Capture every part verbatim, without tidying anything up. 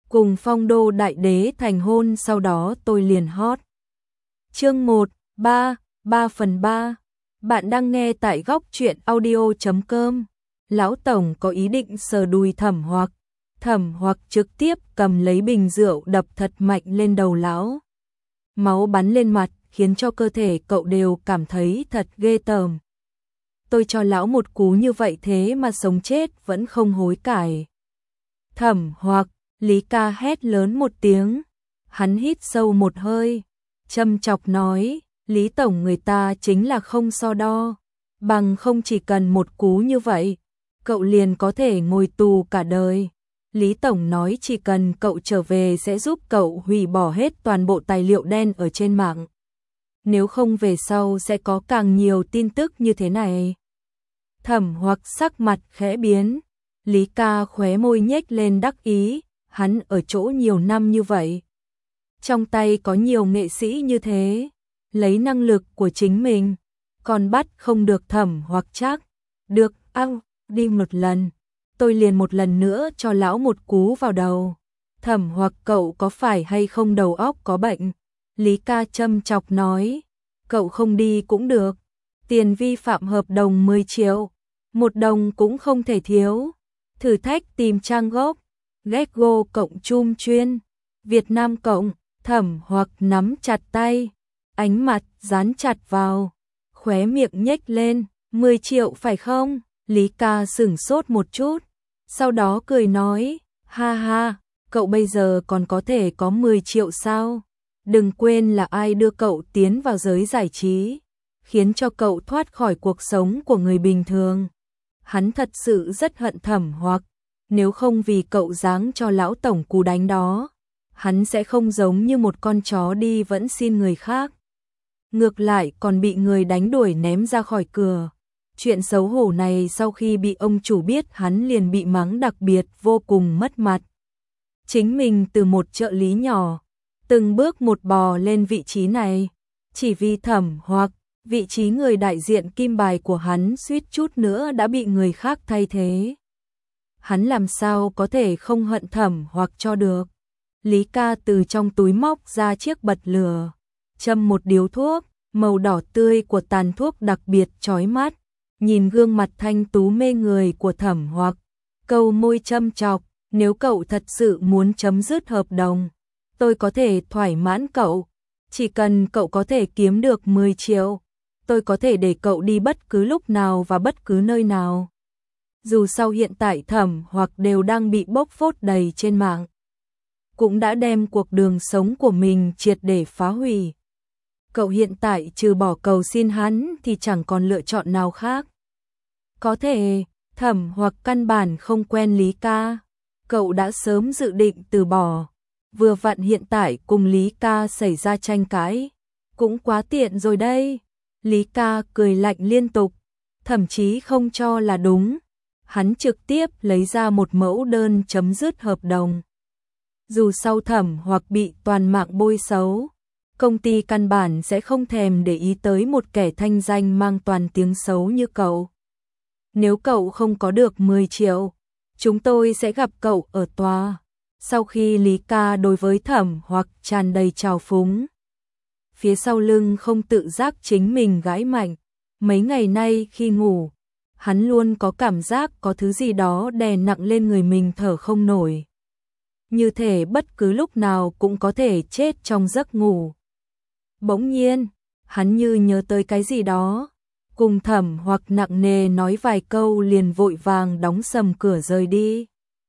cùng Phong Đô đại đế thành hôn, sau đó tôi liền hot. Chương một, ba, ba phần ba. Bạn đang nghe tại góc truyện audio chấm com. Lão tổng có ý định sờ đùi Thẩm Hoặc. Thẩm Hoặc trực tiếp cầm lấy bình rượu đập thật mạnh lên đầu lão. Máu bắn lên mặt, khiến cho cơ thể cậu đều cảm thấy thật ghê tởm. Tôi cho lão một cú như vậy thế mà sống chết vẫn không hối cải. Thẩm Hoặc, Lý Ca hét lớn một tiếng. Hắn hít sâu một hơi, châm chọc nói, Lý tổng người ta chính là không so đo, bằng không chỉ cần một cú như vậy, cậu liền có thể ngồi tù cả đời. Lý tổng nói chỉ cần cậu trở về sẽ giúp cậu hủy bỏ hết toàn bộ tài liệu đen ở trên mạng. Nếu không về sau sẽ có càng nhiều tin tức như thế này. Thẩm Hoặc sắc mặt khẽ biến, Lý Ca khóe môi nhếch lên đắc ý, hắn ở chỗ nhiều năm như vậy. Trong tay có nhiều nghệ sĩ như thế, lấy năng lực của chính mình, còn bắt không được Thẩm Hoặc chắc. Được, ao, đi một lần, tôi liền một lần nữa cho lão một cú vào đầu. Thẩm Hoặc cậu có phải hay không đầu óc có bệnh? Lý Ca châm chọc nói, cậu không đi cũng được, tiền vi phạm hợp đồng mười triệu, một đồng cũng không thể thiếu. Thử thách tìm trang gốc, Gecko cộng chum chuyên, Việt Nam cộng. Thẩm Hoặc nắm chặt tay, ánh mặt dán chặt vào, khóe miệng nhếch lên, mười triệu phải không? Lý Ca sửng sốt một chút, sau đó cười nói, ha ha, cậu bây giờ còn có thể có mười triệu sao? Đừng quên là ai đưa cậu tiến vào giới giải trí, khiến cho cậu thoát khỏi cuộc sống của người bình thường. Hắn thật sự rất hận Thẩm Hoặc, nếu không vì cậu giáng cho lão tổng cú đánh đó, hắn sẽ không giống như một con chó đi vẫn xin người khác. Ngược lại còn bị người đánh đuổi ném ra khỏi cửa. Chuyện xấu hổ này sau khi bị ông chủ biết hắn liền bị mắng đặc biệt vô cùng mất mặt. Chính mình từ một trợ lý nhỏ, từng bước một bò lên vị trí này, chỉ vì Thẩm Hoặc, vị trí người đại diện kim bài của hắn suýt chút nữa đã bị người khác thay thế. Hắn làm sao có thể không hận Thẩm Hoặc cho được. Lý Ca từ trong túi móc ra chiếc bật lửa, châm một điếu thuốc, màu đỏ tươi của tàn thuốc đặc biệt chói mắt, nhìn gương mặt thanh tú mê người của Thẩm Hoặc, câu môi châm chọc, nếu cậu thật sự muốn chấm dứt hợp đồng, tôi có thể thỏa mãn cậu, chỉ cần cậu có thể kiếm được mười triệu, tôi có thể để cậu đi bất cứ lúc nào và bất cứ nơi nào. Dù sao hiện tại Thẩm Hoặc đều đang bị bóc phốt đầy trên mạng, cũng đã đem cuộc đường sống của mình triệt để phá hủy. Cậu hiện tại trừ bỏ cầu xin hắn thì chẳng còn lựa chọn nào khác. Có thể, Thẩm Hoặc căn bản không quen Lý Ca, cậu đã sớm dự định từ bỏ. Vừa vặn hiện tại cùng Lý Ca xảy ra tranh cãi, cũng quá tiện rồi đây. Lý Ca cười lạnh liên tục, thậm chí không cho là đúng. Hắn trực tiếp lấy ra một mẫu đơn chấm dứt hợp đồng. Dù sau Thẩm Hoặc bị toàn mạng bôi xấu, công ty căn bản sẽ không thèm để ý tới một kẻ thanh danh mang toàn tiếng xấu như cậu. Nếu cậu không có được mười triệu, chúng tôi sẽ gặp cậu ở tòa. Sau khi Lý Ca đối với Thẩm Hoặc tràn đầy trào phúng, phía sau lưng không tự giác chính mình gãi mạnh. Mấy ngày nay khi ngủ, hắn luôn có cảm giác có thứ gì đó đè nặng lên người mình thở không nổi. Như thể bất cứ lúc nào cũng có thể chết trong giấc ngủ. Bỗng nhiên, hắn như nhớ tới cái gì đó, cùng Thẩm Hoặc nặng nề nói vài câu liền vội vàng đóng sầm cửa rời đi.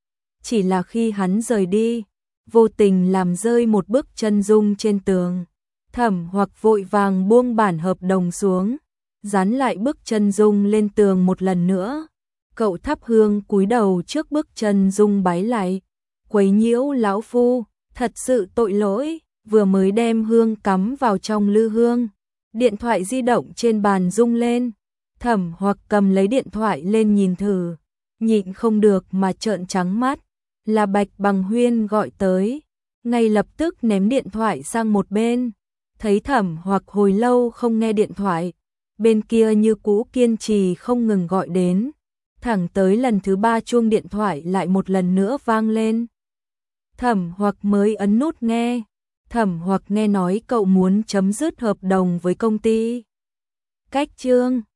Chỉ là khi hắn rời đi, vô tình làm rơi một bức chân dung trên tường. Thẩm Hoặc vội vàng buông bản hợp đồng xuống, dán lại bức chân dung lên tường một lần nữa. Cậu thắp hương cúi đầu trước bức chân dung bái lại. Quấy nhiễu lão phu, thật sự tội lỗi, vừa mới đem hương cắm vào trong lư hương. Điện thoại di động trên bàn rung lên. Thẩm Hoặc cầm lấy điện thoại lên nhìn thử, nhịn không được mà trợn trắng mắt. Là Bạch Bằng Huyên gọi tới, ngay lập tức ném điện thoại sang một bên. Thấy Thẩm Hoặc hồi lâu không nghe điện thoại, bên kia như cũ kiên trì không ngừng gọi đến, thẳng tới lần thứ ba chuông điện thoại lại một lần nữa vang lên. Thẩm Hoặc mới ấn nút nghe. Thẩm Hoặc nghe nói cậu muốn chấm dứt hợp đồng với công ty. Cách chương